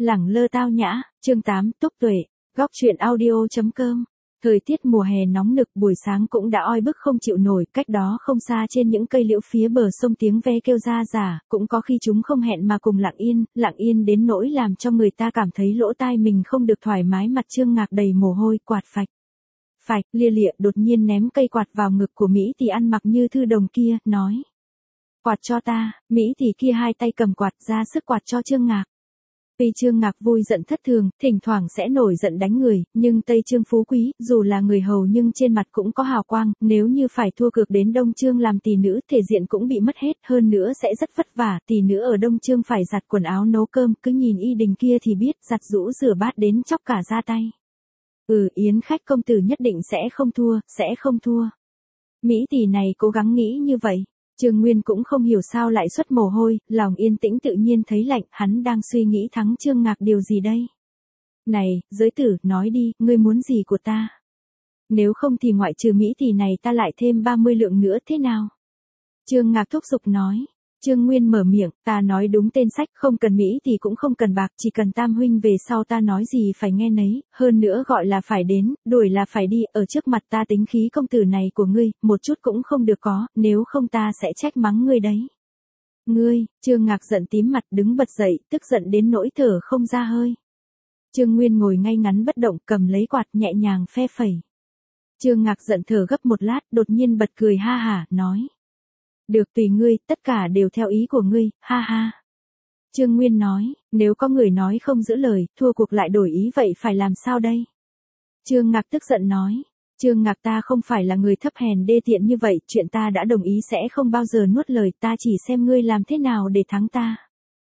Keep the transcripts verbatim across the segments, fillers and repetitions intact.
lẳng lơ tao nhã, chương tám, Túc Tuệ, góc truyện audio chấm com. Thời tiết mùa hè nóng nực, buổi sáng cũng đã oi bức không chịu nổi, cách đó không xa trên những cây liễu phía bờ sông tiếng ve kêu ra rả, cũng có khi chúng không hẹn mà cùng lặng yên, lặng yên đến nỗi làm cho người ta cảm thấy lỗ tai mình không được thoải mái. Mặt Trương Ngạc đầy mồ hôi, quạt phạch. Phạch, lia lịa đột nhiên ném cây quạt vào ngực của Mỹ Thì ăn mặc như thư đồng kia, nói. Quạt cho ta. Mỹ Thì kia hai tay cầm quạt ra sức quạt cho Trương Ngạc. Tuy Trương Ngạc vui giận thất thường, thỉnh thoảng sẽ nổi giận đánh người, nhưng Tây Trương phú quý, dù là người hầu nhưng trên mặt cũng có hào quang, nếu như phải thua cược đến Đông Trương làm tỷ nữ, thể diện cũng bị mất hết, hơn nữa sẽ rất vất vả, tỷ nữ ở Đông Trương phải giặt quần áo nấu cơm, cứ nhìn y đình kia thì biết, giặt giũ rửa bát đến chóc cả da tay. Ừ, yến khách công tử nhất định sẽ không thua, sẽ không thua. Mỹ tỷ này cố gắng nghĩ như vậy. Trương Nguyên cũng không hiểu sao lại xuất mồ hôi, lòng yên tĩnh tự nhiên thấy lạnh, hắn đang suy nghĩ thắng Trương Ngạc điều gì đây? Này, giới tử, nói đi, ngươi muốn gì của ta? Nếu không thì ngoại trừ Mỹ tỷ này ta lại thêm ba mươi lượng nữa thế nào? Trương Ngạc thúc giục nói. Trương Nguyên mở miệng, ta nói đúng tên sách, không cần Mỹ thì cũng không cần bạc, chỉ cần tam huynh về sau ta nói gì phải nghe nấy, hơn nữa gọi là phải đến, đuổi là phải đi, ở trước mặt ta tính khí công tử này của ngươi, một chút cũng không được có, nếu không ta sẽ trách mắng ngươi đấy. Ngươi, Trương Ngạc giận tím mặt đứng bật dậy, tức giận đến nỗi thở không ra hơi. Trương Nguyên ngồi ngay ngắn bất động, cầm lấy quạt nhẹ nhàng phe phẩy. Trương Ngạc giận thở gấp một lát, đột nhiên bật cười ha hả, nói. Được tùy ngươi, tất cả đều theo ý của ngươi, ha ha. Trương Nguyên nói, nếu có người nói không giữ lời, thua cuộc lại đổi ý vậy phải làm sao đây? Trương Ngạc tức giận nói, Trương Ngạc ta không phải là người thấp hèn đê tiện như vậy, chuyện ta đã đồng ý sẽ không bao giờ nuốt lời, ta chỉ xem ngươi làm thế nào để thắng ta.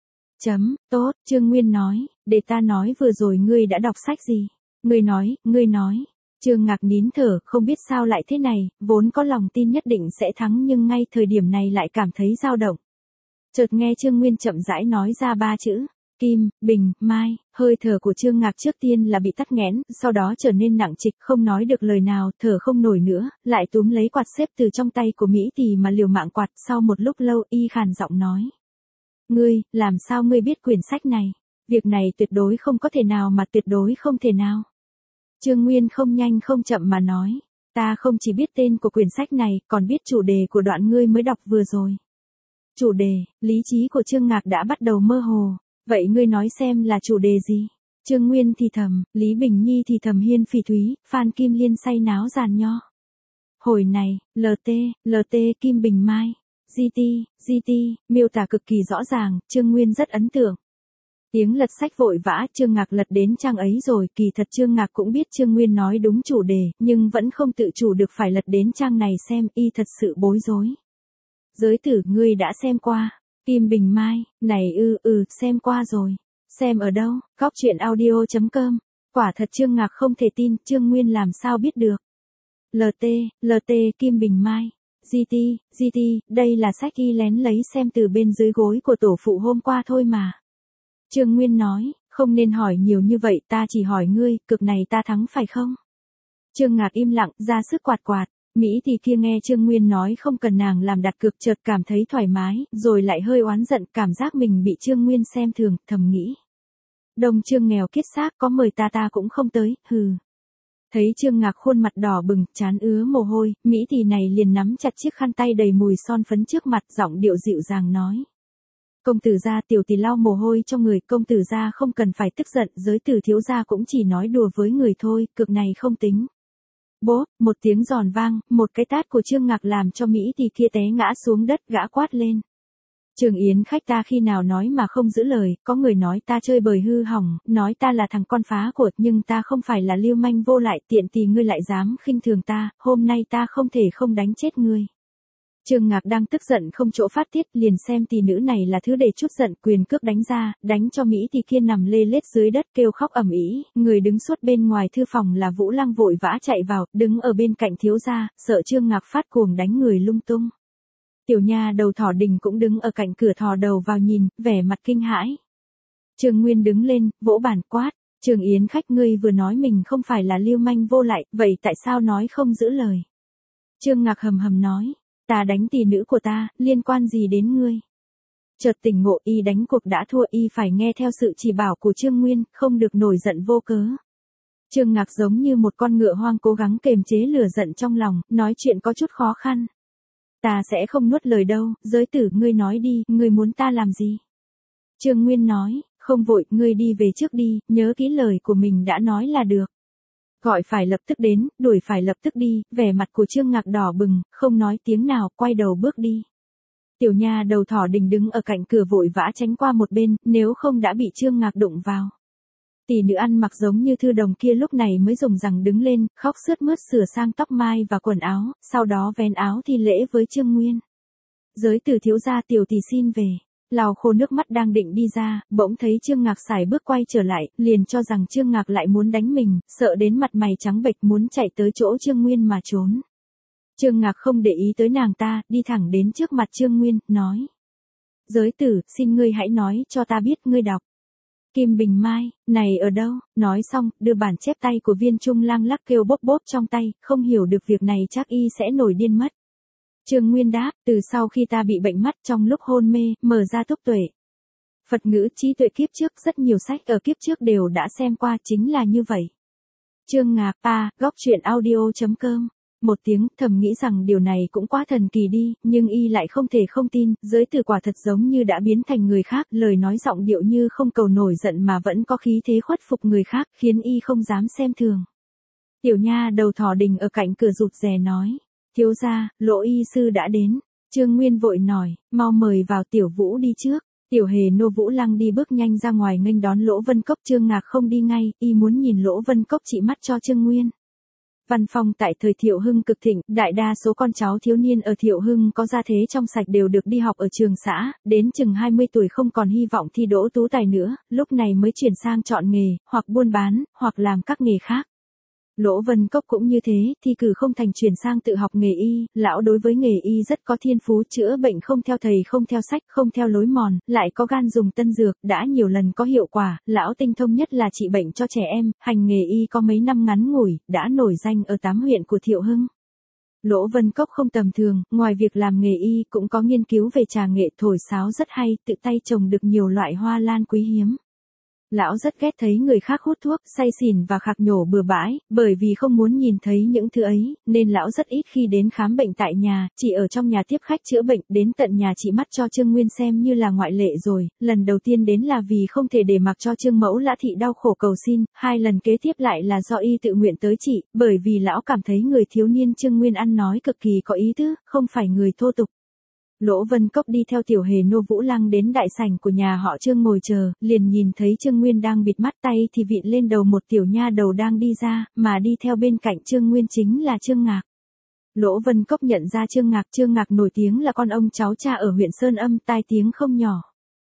Chấm, tốt, Trương Nguyên nói, để ta nói vừa rồi ngươi đã đọc sách gì? Ngươi nói, ngươi nói. Trương Ngạc nín thở, không biết sao lại thế này, vốn có lòng tin nhất định sẽ thắng nhưng ngay thời điểm này lại cảm thấy dao động. Chợt nghe Trương Nguyên chậm rãi nói ra ba chữ, Kim, Bình, Mai, hơi thở của Trương Ngạc trước tiên là bị tắc nghẽn, sau đó trở nên nặng trịch, không nói được lời nào, thở không nổi nữa, lại túm lấy quạt xếp từ trong tay của Mỹ Thì mà liều mạng quạt, sau một lúc lâu y khàn giọng nói. Ngươi, làm sao ngươi biết quyển sách này? Việc này tuyệt đối không có thể nào mà tuyệt đối không thể nào. Trương Nguyên không nhanh không chậm mà nói, ta không chỉ biết tên của quyển sách này, còn biết chủ đề của đoạn ngươi mới đọc vừa rồi. Chủ đề, lý trí của Trương Ngạc đã bắt đầu mơ hồ, vậy ngươi nói xem là chủ đề gì? Trương Nguyên thì thầm, Lý Bình Nhi thì thầm hiên phỉ thúy, Phan Kim Liên say náo giàn nho. Hồi này, lờ tê, lờ tê Kim Bình Mai, giê tê, giê tê, miêu tả cực kỳ rõ ràng, Trương Nguyên rất ấn tượng. Tiếng lật sách vội vã, Trương Ngạc lật đến trang ấy rồi, kỳ thật Trương Ngạc cũng biết Trương Nguyên nói đúng chủ đề, nhưng vẫn không tự chủ được phải lật đến trang này xem, y thật sự bối rối. Giới tử, ngươi đã xem qua. Kim Bình Mai, này ư, ừ, xem qua rồi. Xem ở đâu? Góc truyện audio chấm com. Quả thật Trương Ngạc không thể tin, Trương Nguyên làm sao biết được. lờ tê, lờ tê Kim Bình Mai. giê tê, giê tê, đây là sách y lén lấy xem từ bên dưới gối của tổ phụ hôm qua thôi mà. Trương Nguyên nói, không nên hỏi nhiều như vậy, ta chỉ hỏi ngươi, cực này ta thắng phải không? Trương Ngạc im lặng, ra sức quạt quạt, Mỹ thì kia nghe Trương Nguyên nói không cần nàng làm đặt cược, chợt cảm thấy thoải mái, rồi lại hơi oán giận, cảm giác mình bị Trương Nguyên xem thường, thầm nghĩ. Đông Trương nghèo kiết xác, có mời ta ta cũng không tới, hừ. Thấy Trương Ngạc khuôn mặt đỏ bừng, trán ứa mồ hôi, Mỹ thì này liền nắm chặt chiếc khăn tay đầy mùi son phấn trước mặt, giọng điệu dịu dàng nói. Công tử gia, tiểu tỷ lau mồ hôi cho người, công tử gia không cần phải tức giận, giới tử thiếu gia cũng chỉ nói đùa với người thôi, cực này không tính. Bố, một tiếng giòn vang, một cái tát của Trương Ngạc làm cho Mỹ thì kia té ngã xuống đất, gã quát lên. Trường yến khách ta khi nào nói mà không giữ lời, có người nói ta chơi bời hư hỏng, nói ta là thằng con phá của, nhưng ta không phải là lưu manh vô lại, tiện tì ngươi lại dám khinh thường ta, hôm nay ta không thể không đánh chết ngươi. Trương Ngạc đang tức giận không chỗ phát tiết, liền xem tỷ nữ này là thứ để chút giận, quyền cước đánh ra, đánh cho Mỹ thì kia nằm lê lết dưới đất kêu khóc ầm ĩ, người đứng suốt bên ngoài thư phòng là Vũ Lăng vội vã chạy vào, đứng ở bên cạnh thiếu gia, sợ Trương Ngạc phát cuồng đánh người lung tung. Tiểu nha đầu Thỏ Đình cũng đứng ở cạnh cửa thò đầu vào nhìn, vẻ mặt kinh hãi. Trương Nguyên đứng lên, vỗ bàn quát, Trường yến khách ngươi vừa nói mình không phải là lưu manh vô lại, vậy tại sao nói không giữ lời? Trương Ngạc hầm hầm nói. Ta đánh tỷ nữ của ta, liên quan gì đến ngươi? Chợt tỉnh ngộ, y đánh cuộc đã thua, y phải nghe theo sự chỉ bảo của Trương Nguyên, không được nổi giận vô cớ. Trương Ngạc giống như một con ngựa hoang cố gắng kềm chế lửa giận trong lòng, nói chuyện có chút khó khăn. Ta sẽ không nuốt lời đâu, giới tử, ngươi nói đi, ngươi muốn ta làm gì? Trương Nguyên nói, không vội, ngươi đi về trước đi, nhớ kỹ lời của mình đã nói là được. Gọi phải lập tức đến, đuổi phải lập tức đi, vẻ mặt của Trương Ngạc đỏ bừng, không nói tiếng nào, quay đầu bước đi. Tiểu nha đầu Thỏ Đình đứng ở cạnh cửa vội vã tránh qua một bên, nếu không đã bị Trương Ngạc đụng vào. Tỷ nữ ăn mặc giống như thư đồng kia lúc này mới dùng rằng đứng lên, khóc sướt mướt sửa sang tóc mai và quần áo, sau đó vén áo thi lễ với Trương Nguyên. Giới tử thiếu gia, tiểu tỷ xin về. Lau khô nước mắt đang định đi ra, bỗng thấy Trương Ngạc sải bước quay trở lại, liền cho rằng Trương Ngạc lại muốn đánh mình, sợ đến mặt mày trắng bệch muốn chạy tới chỗ Trương Nguyên mà trốn. Trương Ngạc không để ý tới nàng ta, đi thẳng đến trước mặt Trương Nguyên, nói. Giới tử, xin ngươi hãy nói cho ta biết ngươi đọc. Kim Bình Mai, này ở đâu? Nói xong, đưa bản chép tay của Viên Trung Lang lắc kêu bốp bốp trong tay, không hiểu được việc này chắc y sẽ nổi điên mất. Trương Nguyên đáp, từ sau khi ta bị bệnh mắt trong lúc hôn mê, mở ra túc tuệ. Phật ngữ trí tuệ kiếp trước, rất nhiều sách ở kiếp trước đều đã xem qua, chính là như vậy. Trương Ngạc, a, góc truyện audio chấm com. Một tiếng, thầm nghĩ rằng điều này cũng quá thần kỳ đi, nhưng y lại không thể không tin, giới tử quả thật giống như đã biến thành người khác, lời nói giọng điệu như không cầu nổi giận mà vẫn có khí thế khuất phục người khác, khiến y không dám xem thường. Tiểu nha đầu Thỏ Đình ở cạnh cửa rụt rè nói, thiếu gia, Lỗ y sư đã đến. Trương Nguyên vội nói, mau mời vào Tiểu Vũ đi trước. Tiểu hề nô Vũ Lăng đi bước nhanh ra ngoài nghênh đón Lỗ Vân Cốc. Trương Ngạc không đi ngay, y muốn nhìn Lỗ Vân Cốc chỉ mắt cho Trương Nguyên. Văn phong tại thời Thiệu Hưng cực thịnh, đại đa số con cháu thiếu niên ở Thiệu Hưng có gia thế trong sạch đều được đi học ở trường xã, đến chừng hai mươi tuổi không còn hy vọng thi đỗ tú tài nữa, lúc này mới chuyển sang chọn nghề, hoặc buôn bán, hoặc làm các nghề khác. Lỗ Vân Cốc cũng như thế, thi cử không thành chuyển sang tự học nghề y, lão đối với nghề y rất có thiên phú, chữa bệnh không theo thầy không theo sách, không theo lối mòn, lại có gan dùng tân dược, đã nhiều lần có hiệu quả, lão tinh thông nhất là trị bệnh cho trẻ em, hành nghề y có mấy năm ngắn ngủi, đã nổi danh ở tám huyện của Thiệu Hưng. Lỗ Vân Cốc không tầm thường, ngoài việc làm nghề y cũng có nghiên cứu về trà nghệ, thổi sáo rất hay, tự tay trồng được nhiều loại hoa lan quý hiếm. Lão rất ghét thấy người khác hút thuốc, say xỉn và khạc nhổ bừa bãi, bởi vì không muốn nhìn thấy những thứ ấy, nên lão rất ít khi đến khám bệnh tại nhà, chỉ ở trong nhà tiếp khách chữa bệnh, đến tận nhà trị mắt cho Trương Nguyên xem như là ngoại lệ rồi, lần đầu tiên đến là vì không thể để mặc cho Trương Mẫu Lã Thị đau khổ cầu xin, hai lần kế tiếp lại là do y tự nguyện tới trị, bởi vì lão cảm thấy người thiếu niên Trương Nguyên ăn nói cực kỳ có ý tứ, không phải người thô tục. Lỗ Vân Cốc đi theo tiểu hề nô Vũ Lăng đến đại sảnh của nhà họ Trương ngồi chờ, liền nhìn thấy Trương Nguyên đang bịt mắt, tay thì vịn lên đầu một tiểu nha đầu đang đi ra, mà đi theo bên cạnh Trương Nguyên chính là Trương Ngạc. Lỗ Vân Cốc nhận ra Trương Ngạc, Trương Ngạc nổi tiếng là con ông cháu cha ở huyện Sơn Âm, tai tiếng không nhỏ.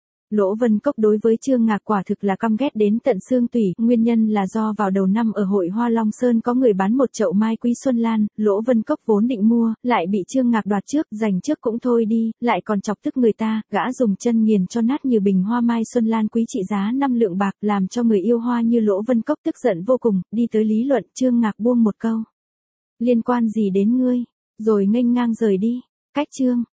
Lỗ Vân Cốc đối với Trương Ngạc quả thực là căm ghét đến tận xương tủy, nguyên nhân là do vào đầu năm ở hội Hoa Long Sơn có người bán một chậu mai quý xuân lan, Lỗ Vân Cốc vốn định mua, lại bị Trương Ngạc đoạt trước, giành trước cũng thôi đi, lại còn chọc tức người ta, gã dùng chân nghiền cho nát như bình hoa mai xuân lan quý trị giá năm lượng bạc, làm cho người yêu hoa như Lỗ Vân Cốc tức giận vô cùng, đi tới lý luận. Trương Ngạc buông một câu, liên quan gì đến ngươi, rồi nghênh ngang rời đi. Cách Trương